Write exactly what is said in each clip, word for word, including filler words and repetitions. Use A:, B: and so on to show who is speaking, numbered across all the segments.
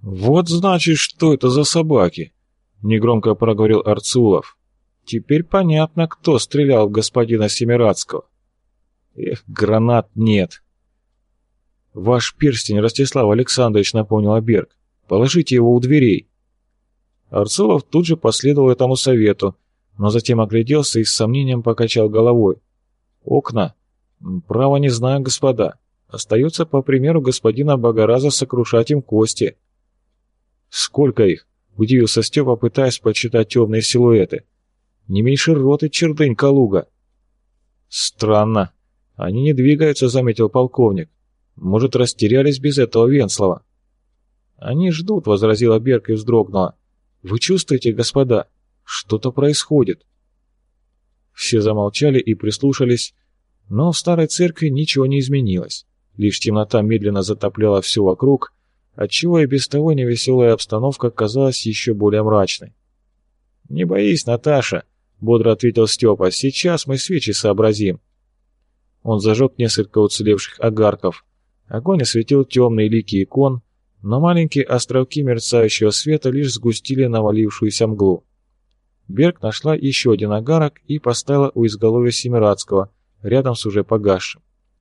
A: «Вот значит, что это за собаки!» — негромко проговорил Арцулов. «Теперь понятно, кто стрелял в господина Семирадского. Эх, гранат нет!» «Ваш перстень, Ростислав Александрович», — напомнил Берг. «Положите его у дверей». Арцулов тут же последовал этому совету, но затем огляделся и с сомнением покачал головой. «Окна? Право не знаю, господа. Остается, по примеру господина Богораза, сокрушать им кости». «Сколько их?» — удивился Степа, пытаясь подсчитать темные силуэты. «Не меньше роты, чердынь Калуга». «Странно. Они не двигаются», — заметил полковник. «Может, растерялись без этого Венслова?» «Они ждут», — возразила Берг и вздрогнула. «Вы чувствуете, господа? Что-то происходит». Все замолчали и прислушались, но в старой церкви ничего не изменилось. Лишь темнота медленно затопляла все вокруг, отчего и без того невеселая обстановка казалась еще более мрачной. «Не боись, Наташа», — бодро ответил Степа, — «сейчас мы свечи сообразим». Он зажег несколько уцелевших огарков. Огонь осветил темные лики икон, но маленькие островки мерцающего света лишь сгустили навалившуюся мглу. Берг нашла еще один огарок и поставила у изголовья Семирадского, рядом с уже погасшим.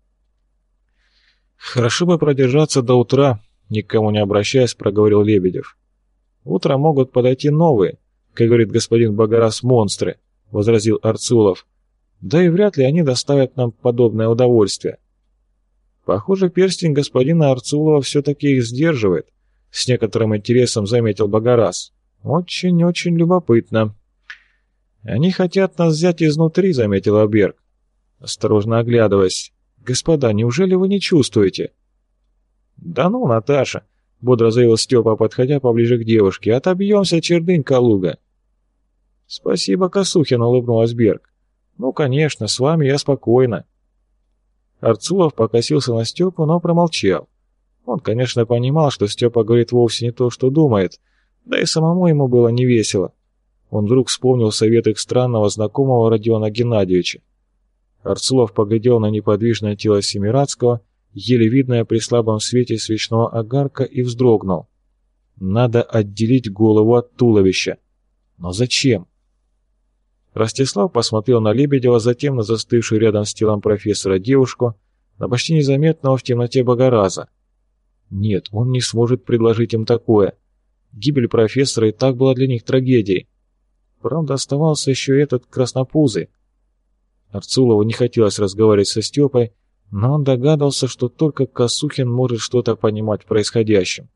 A: «Хорошо бы продержаться до утра», — никому не обращаясь, проговорил Лебедев. «Утром могут подойти новые, как говорит господин Богораз, монстры», — возразил Арцулов. «Да и вряд ли они доставят нам подобное удовольствие». «Похоже, перстень господина Арцулова все-таки их сдерживает», — с некоторым интересом заметил Богораз. «Очень-очень любопытно». «Они хотят нас взять изнутри», — заметил Берг, осторожно оглядываясь. «Господа, неужели вы не чувствуете?» «Да ну, Наташа», — бодро заявил Степа, подходя поближе к девушке, — «отобьемся, чердынь Калуга». «Спасибо, Косухин», — улыбнулась Берг. «Ну, конечно, с вами я спокойна». Арцулов покосился на Степу, но промолчал. Он, конечно, понимал, что Степа говорит вовсе не то, что думает, да и самому ему было невесело. Он вдруг вспомнил совет их странного знакомого Родиона Геннадьевича. Арцулов поглядел на неподвижное тело Семирадского, еле видное при слабом свете свечного огарка, и вздрогнул. Надо отделить голову от туловища. Но зачем? Ростислав посмотрел на Лебедева, затем на застывшую рядом с телом профессора девушку, на почти незаметного в темноте Богораза. Нет, он не сможет предложить им такое. Гибель профессора и так была для них трагедией. Правда, оставался еще этот краснопузый. Арцулову не хотелось разговаривать со Степой, но он догадывался, что только Косухин может что-то понимать в происходящем.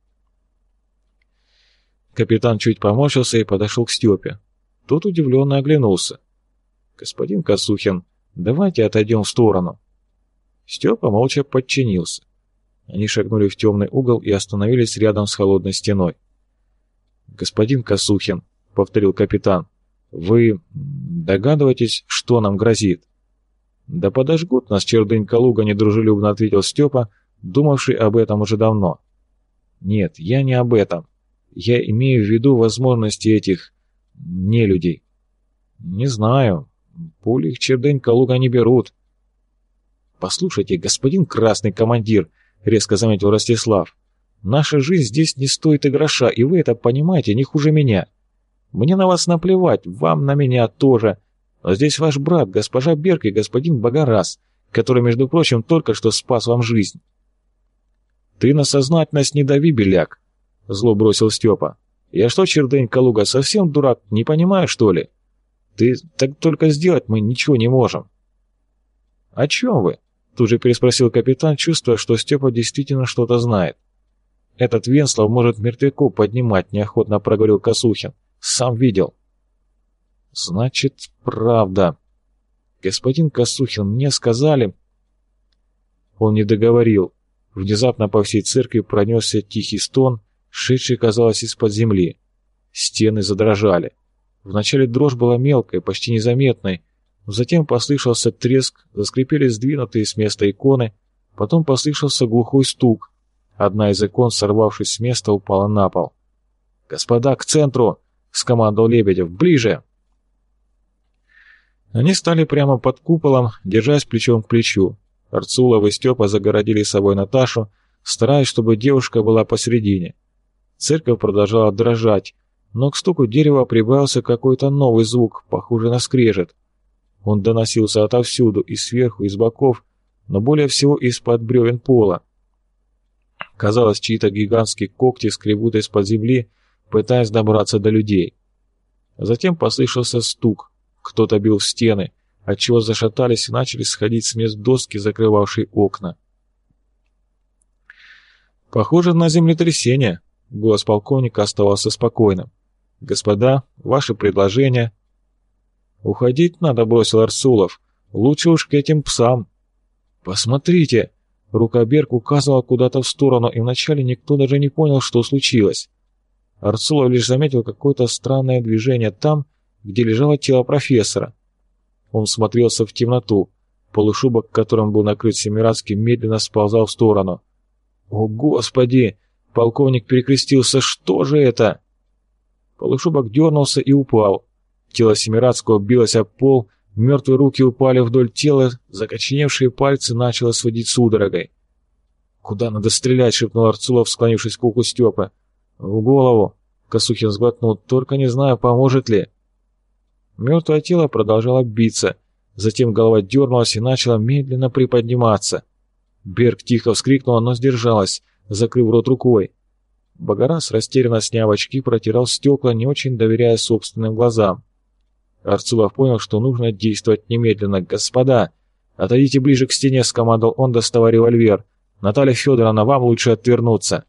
A: Капитан чуть поморщился и подошел к Степе. Тот удивленно оглянулся. «Господин Косухин, давайте отойдем в сторону». Степа молча подчинился. Они шагнули в темный угол и остановились рядом с холодной стеной. «Господин Косухин», — повторил капитан, — «вы догадываетесь, что нам грозит?» «Да подожгут нас, чердынь Калуга», — недружелюбно ответил Степа, думавший об этом уже давно. «Нет, я не об этом. Я имею в виду возможности этих нелюдей». «Не знаю. Пули их чердынь Калуга не берут». «Послушайте, господин красный командир», — резко заметил Ростислав, — «наша жизнь здесь не стоит и гроша, и вы это понимаете не хуже меня. Мне на вас наплевать, вам на меня тоже. Но здесь ваш брат, госпожа Берг и господин Богораз, который, между прочим, только что спас вам жизнь». «Ты на сознательность не дави, беляк», — зло бросил Степа. «Я что, чердынь Калуга, совсем дурак, не понимаю, что ли? Ты так только сделать мы ничего не можем». «О чем вы?» — тут же переспросил капитан, чувствуя, что Степа действительно что-то знает. «Этот Венслов может мертвяков поднимать», — неохотно проговорил Косухин. «Сам видел». «Значит, правда. Господин Косухин, мне сказали...» Он не договорил. Внезапно по всей церкви пронесся тихий стон, шедший, казалось, из-под земли. Стены задрожали. Вначале дрожь была мелкой, почти незаметной, но затем послышался треск, заскрипели сдвинутые с места иконы, потом послышался глухой стук. Одна из икон, сорвавшись с места, упала на пол. «Господа, к центру!» — скомандовал Лебедев. «Ближе!» Они стали прямо под куполом, держась плечом к плечу. Арцулов и Степа загородили собой Наташу, стараясь, чтобы девушка была посередине. Церковь продолжала дрожать, но к стуку дерева прибавился какой-то новый звук, похожий на скрежет. Он доносился отовсюду, и сверху, и с боков, но более всего из-под бревен пола. Казалось, чьи-то гигантские когти скребут из-под земли, пытаясь добраться до людей. Затем послышался стук, кто-то бил в стены, отчего зашатались и начали сходить с мест доски, закрывавшие окна. «Похоже на землетрясение», — голос полковника оставался спокойным. «Господа, ваши предложения...» «Уходить надо», — бросил Арцулов. «Лучше уж к этим псам». «Посмотрите!» — рука Берг указывала куда-то в сторону, и вначале никто даже не понял, что случилось. Арцулов лишь заметил какое-то странное движение там, где лежало тело профессора. Он смотрелся в темноту. Полушубок, которым был накрыт Семирадский, медленно сползал в сторону. «О, Господи!» — полковник перекрестился. «Что же это?» Полушубок дернулся и упал. Тело Семирадского билось об пол, мертвые руки упали вдоль тела, закоченевшие пальцы начало сводить судорогой. «Куда надо стрелять?» — шепнул Арцулов, склонившись к уху Степы. «В голову!» — Косухин сглотнул. «Только не знаю, поможет ли». Мертвое тело продолжало биться. Затем голова дернулась и начала медленно приподниматься. Берг тихо вскрикнула, но сдержалась, закрыв рот рукой. Богораз, растерянно сняв очки, протирал стекла, не очень доверяя собственным глазам. Арцулов понял, что нужно действовать немедленно. «Господа, отойдите ближе к стене», — скомандовал он, доставая револьвер. «Наталья Федоровна, вам лучше отвернуться».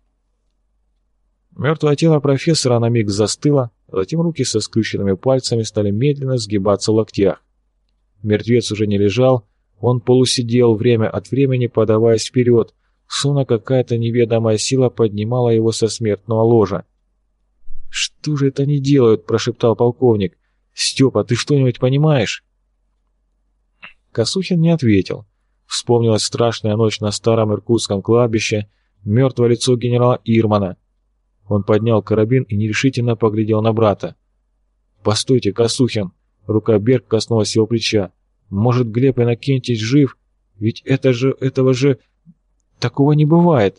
A: Мертвое тело профессора на миг застыло, затем руки со скрюченными пальцами стали медленно сгибаться в локтях. Мертвец уже не лежал, он полусидел, время от времени подаваясь вперед, словно какая-то неведомая сила поднимала его со смертного ложа. «Что же это они делают?» – прошептал полковник. «Степа, ты что-нибудь понимаешь?» Косухин не ответил. Вспомнилась страшная ночь на старом иркутском кладбище, мертвое лицо генерала Ирмана. Он поднял карабин и нерешительно поглядел на брата. «Постойте, Косухин!» Рука Берг коснулась его плеча. «Может, Глеб Иннокентьевич жив? Ведь это же... этого же... такого не бывает!»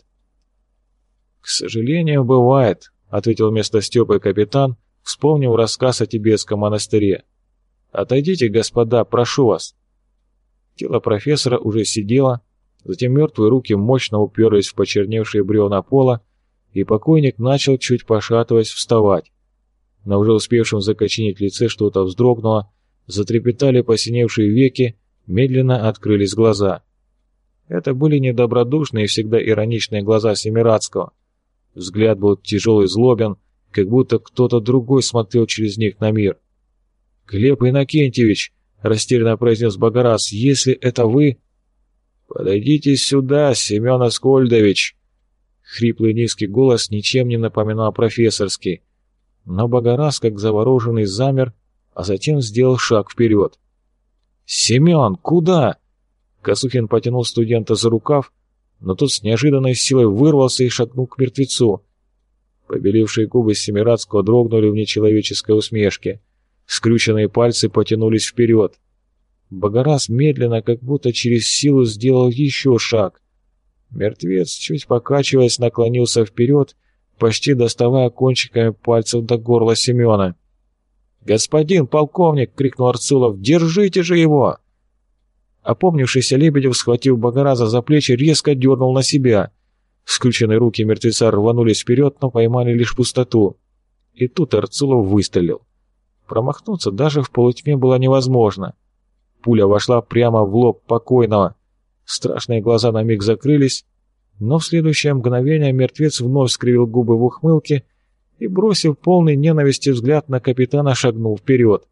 A: «К сожалению, бывает», — ответил вместо Степы капитан, вспомнив рассказ о Тибетском монастыре. «Отойдите, господа, прошу вас». Тело профессора уже сидело, затем мертвые руки мощно уперлись в почерневшие бревна пола, и покойник начал, чуть пошатываясь, вставать. На уже успевшем закоченеть лице что-то вздрогнуло, затрепетали посиневшие веки, медленно открылись глаза. Это были недобродушные и всегда ироничные глаза Семирадского. Взгляд был тяжелый и злобен, как будто кто-то другой смотрел через них на мир. «Глеб Иннокентьевич!» — растерянно произнес Богораз. «Если это вы...» «Подойдите сюда, Семен Аскольдович!» Хриплый низкий голос ничем не напоминал профессорский. Но Богораз, как завороженный, замер, а затем сделал шаг вперед. «Семен, куда?» Косухин потянул студента за рукав, но тот с неожиданной силой вырвался и шагнул к мертвецу. Побелевшие губы Семирадского дрогнули в нечеловеческой усмешке. Скрюченные пальцы потянулись вперед. Богораз медленно, как будто через силу, сделал еще шаг. Мертвец, чуть покачиваясь, наклонился вперед, почти доставая кончиками пальцев до горла Семена. «Господин полковник!» — крикнул Арцулов. «Держите же его!» Опомнившийся Лебедев, схватив Богораза за плечи, резко дернул на себя. Скрюченные руки мертвеца рванулись вперед, но поймали лишь пустоту. И тут Арцулов выстрелил. Промахнуться даже в полутьме было невозможно. Пуля вошла прямо в лоб покойного. Страшные глаза на миг закрылись, но в следующее мгновение мертвец вновь скривил губы в ухмылке и, бросив полный ненависти взгляд на капитана, шагнул вперед.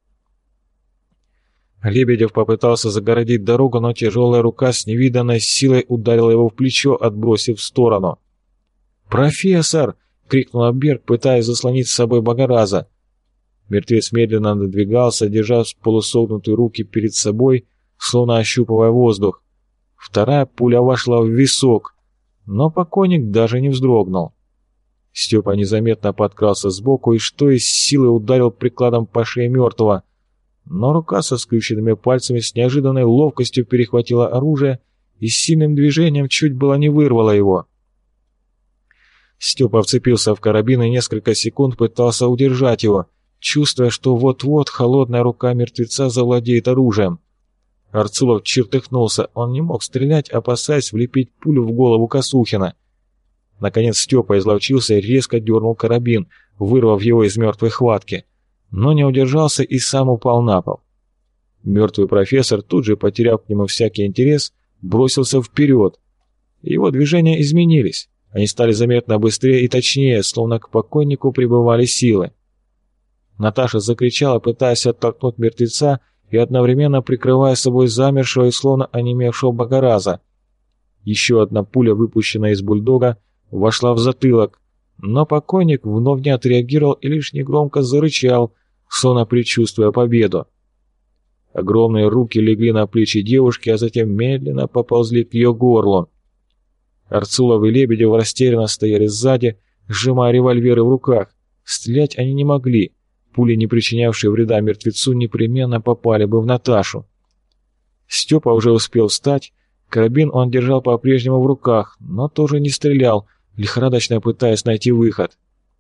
A: Лебедев попытался загородить дорогу, но тяжелая рука с невиданной силой ударила его в плечо, отбросив в сторону. «Профессор!» — крикнул Берг, пытаясь заслонить с собой Богораза. Мертвец медленно надвигался, держа полусогнутые руки перед собой, словно ощупывая воздух. Вторая пуля вошла в висок, но покойник даже не вздрогнул. Степа незаметно подкрался сбоку и что из силы ударил прикладом по шее мертвого, но рука со скрюченными пальцами с неожиданной ловкостью перехватила оружие и сильным движением чуть было не вырвала его. Степа вцепился в карабин и несколько секунд пытался удержать его, чувствуя, что вот-вот холодная рука мертвеца завладеет оружием. Арцулов чертыхнулся, он не мог стрелять, опасаясь влепить пулю в голову Косухина. Наконец Степа изловчился и резко дернул карабин, вырвав его из мертвой хватки, но не удержался и сам упал на пол. Мертвый профессор, тут же потеряв к нему всякий интерес, бросился вперед. Его движения изменились, они стали заметно быстрее и точнее, словно к покойнику прибывали силы. Наташа закричала, пытаясь оттолкнуть мертвеца и одновременно прикрывая собой замершего и словно онемевшего Богораза. Еще одна пуля, выпущенная из бульдога, вошла в затылок, но покойник вновь не отреагировал и лишь негромко зарычал, словно предчувствуя победу. Огромные руки легли на плечи девушки, а затем медленно поползли к ее горлу. Арцулов и Лебедев растерянно стояли сзади, сжимая револьверы в руках. Стрелять они не могли. Пули, не причинявшие вреда мертвецу, непременно попали бы в Наташу. Степа уже успел встать. Карабин он держал по-прежнему в руках, но тоже не стрелял, лихорадочно пытаясь найти выход.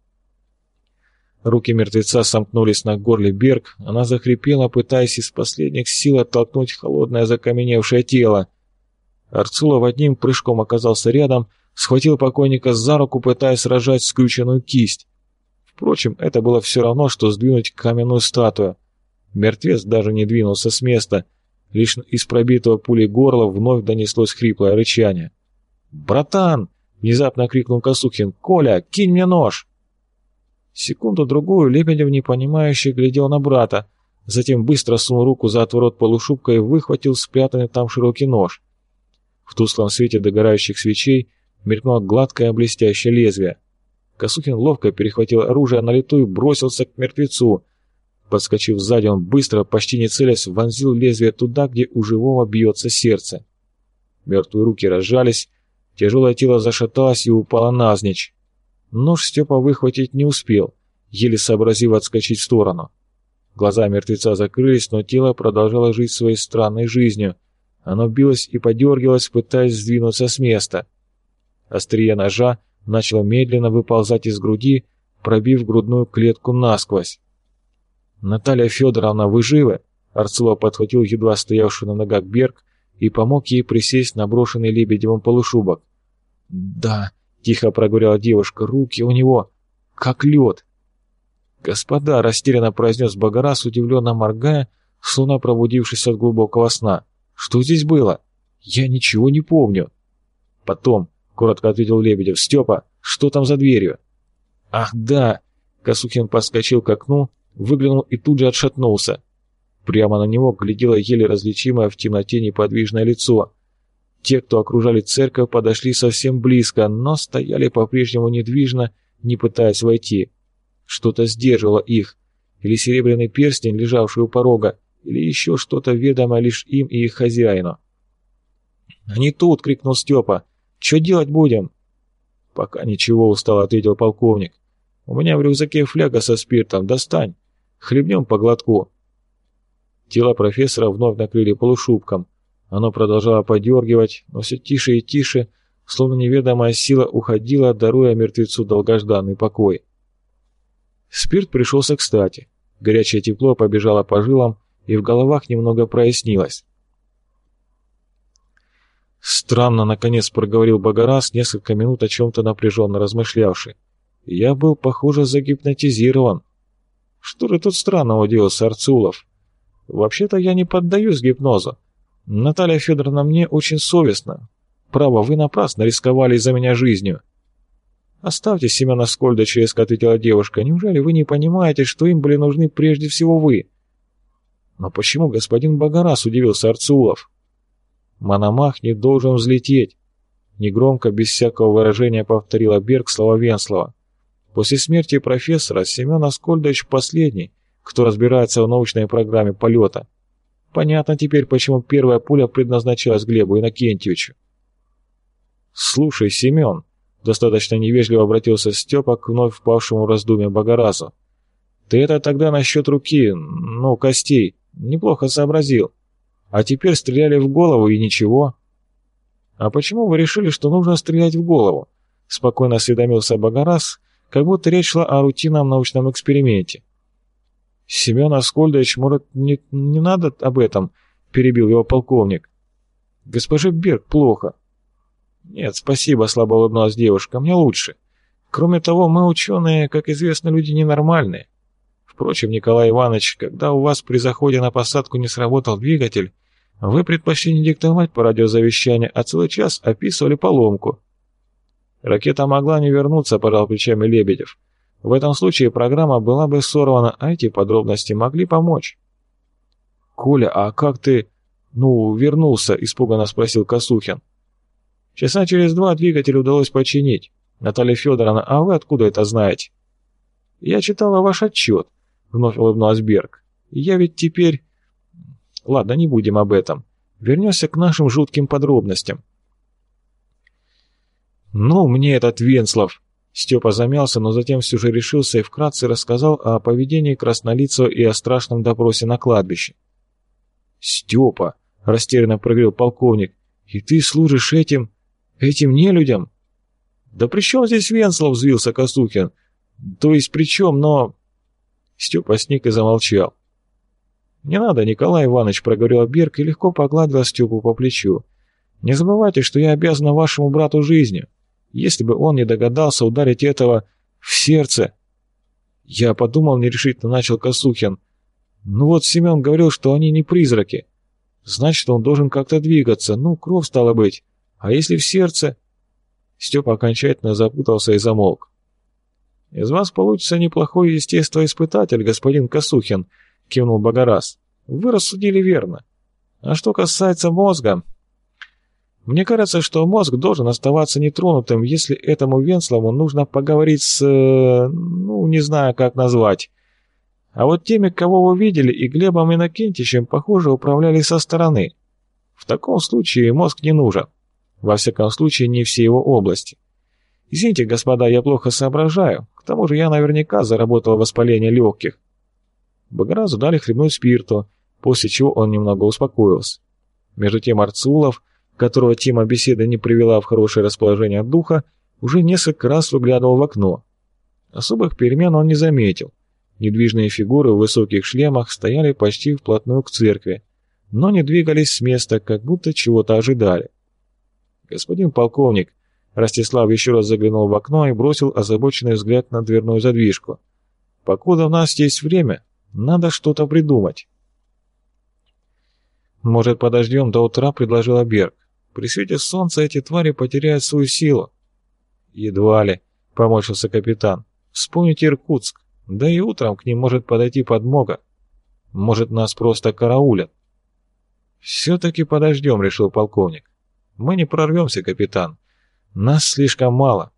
A: Руки мертвеца сомкнулись на горле Берг, она захрипела, пытаясь из последних сил оттолкнуть холодное закаменевшее тело. Арцулов одним прыжком оказался рядом, схватил покойника за руку, пытаясь разжать скрюченную кисть. Впрочем, это было все равно, что сдвинуть каменную статую. Мертвец даже не двинулся с места, лишь из пробитого пулей горла вновь донеслось хриплое рычание. «Братан!» — внезапно крикнул Косухин. «Коля, кинь мне нож!» Секунду-другую Лебедев непонимающе глядел на брата, затем быстро сунул руку за отворот полушубка и выхватил спрятанный там широкий нож. В тусклом свете догорающих свечей мелькнуло гладкое блестящее лезвие. Косухин ловко перехватил оружие на лету и бросился к мертвецу. Подскочив сзади, он быстро, почти не целясь, вонзил лезвие туда, где у живого бьется сердце. Мертвые руки разжались, тяжелое тело зашаталось и упало навзничь. Нож Степа выхватить не успел, еле сообразив отскочить в сторону. Глаза мертвеца закрылись, но тело продолжало жить своей странной жизнью. Оно билось и подергивалось, пытаясь сдвинуться с места. Острие ножа начало медленно выползать из груди, пробив грудную клетку насквозь. «Наталья Федоровна, вы живы?» Арцулов подхватил едва стоявшую на ногах Берг и помог ей присесть на брошенный Лебедевым полушубок. «Да», — тихо проговорила девушка, — «руки у него как лед». «Господа», — растерянно произнес Богораз, удивленно моргая, словно пробудившись от глубокого сна, — «что здесь было? Я ничего не помню». «Потом», — коротко ответил Лебедев. «Степа, что там за дверью?» «Ах, да!» — Косухин подскочил к окну, выглянул и тут же отшатнулся. Прямо на него глядело еле различимое в темноте неподвижное лицо. Те, кто окружали церковь, подошли совсем близко, но стояли по-прежнему недвижно, не пытаясь войти. Что-то сдерживало их, или серебряный перстень, лежавший у порога, или еще что-то ведомое лишь им и их хозяину. «Они тут!» — крикнул Степа. «Че делать будем?» «Пока ничего», — устало ответил полковник. «У меня в рюкзаке фляга со спиртом, достань. Хлебнем по глотку». Тело профессора вновь накрыли полушубком. Оно продолжало подергивать, но все тише и тише, словно неведомая сила уходила, даруя мертвецу долгожданный покой. Спирт пришелся кстати. Горячее тепло побежало по жилам, и в головах немного прояснилось. «Странно», — наконец проговорил Богораз, несколько минут о чем-то напряженно размышлявший. «Я был, похоже, загипнотизирован». «Что же тут странного?» — удивился Арцулов. «Вообще-то я не поддаюсь гипнозу. Наталья Федоровна, мне очень совестно. Право, вы напрасно рисковали из-за меня жизнью». «Оставьте Семена Скольдовича», — резко ответила девушка. «Неужели вы не понимаете, что им были нужны прежде всего вы?» «Но почему господин Богораз?» — удивился Арцулов. «Мономах не должен взлететь», — негромко, без всякого выражения повторила Берг слова Венслова. «После смерти профессора Семен Аскольдович последний, кто разбирается в научной программе полета. Понятно теперь, почему первая пуля предназначалась Глебу Иннокентьевичу». «Слушай, Семен», — достаточно невежливо обратился Степа к вновь впавшему в раздумье Богоразу, «ты это тогда насчет руки, ну, костей, неплохо сообразил. А теперь стреляли в голову и ничего». «А почему вы решили, что нужно стрелять в голову?» — спокойно осведомился Багарас, как будто речь шла о рутинном научном эксперименте. «Семен Аскольдович, может, не, не надо об этом?» — перебил его полковник. «Госпоже Берг плохо». «Нет, спасибо», — слабо улыбнулась девушка, — «мне лучше. Кроме того, мы, ученые, как известно, люди ненормальные. Впрочем, Николай Иванович, когда у вас при заходе на посадку не сработал двигатель, вы предпочли не диктовать по радиозавещанию, а целый час описывали поломку». «Ракета могла не вернуться», — пожал плечами Лебедев. «В этом случае программа была бы сорвана, а эти подробности могли помочь». «Коля, а как ты, ну, вернулся?» — испуганно спросил Косухин. «Часа через два двигатель удалось починить. Наталья Федоровна, а вы откуда это знаете?» «Я читала ваш отчет», — вновь улыбнулась Берг. «Я ведь теперь...» «Ладно, не будем об этом. Вернемся к нашим жутким подробностям». «Ну, мне этот Венслов...» Степа замялся, но затем все же решился и вкратце рассказал о поведении Краснолицего и о страшном допросе на кладбище. «Степа!» — растерянно проговорил полковник. «И ты служишь этим... этим нелюдям?» «Да при чем здесь Венслов?» — взвился Косухин. «То есть при чем, но...» Степа сник и замолчал. «Не надо, Николай Иванович», — проговорила Берг и легко погладила Степу по плечу. «Не забывайте, что я обязана вашему брату жизнью. Если бы он не догадался ударить этого в сердце...» «Я подумал, нерешительно начал Косухин. Ну вот Семен говорил, что они не призраки. Значит, он должен как-то двигаться. Ну, кровь стала быть. А если в сердце...» Степа окончательно запутался и замолк. «Из вас получится неплохой естествоиспытатель, господин Косухин», — кивнул Багарас. «Вы рассудили верно. А что касается мозга... Мне кажется, что мозг должен оставаться нетронутым, если этому Венслову нужно поговорить с... ну, не знаю, как назвать. А вот теми, кого вы видели, и Глебом Иннокентичем, похоже, управляли со стороны. В таком случае мозг не нужен. Во всяком случае, не все его области. Извините, господа, я плохо соображаю. К тому же я наверняка заработал воспаление легких». Багаразу дали хлебнуть спирту, после чего он немного успокоился. Между тем Арцулов, которого тема беседы не привела в хорошее расположение духа, уже несколько раз выглядывал в окно. Особых перемен он не заметил. Недвижные фигуры в высоких шлемах стояли почти вплотную к церкви, но не двигались с места, как будто чего-то ожидали. «Господин полковник», — Ростислав еще раз заглянул в окно и бросил озабоченный взгляд на дверную задвижку. «Покуда у нас есть время, надо что-то придумать». «Может, подождем до утра», — предложила Берг. «При свете солнца эти твари потеряют свою силу». «Едва ли», — поморщился капитан. «Вспомните Иркутск. Да и утром к ним может подойти подмога. Может, нас просто караулят». «Все-таки подождем», — решил полковник. «Мы не прорвемся, капитан. Нас слишком мало.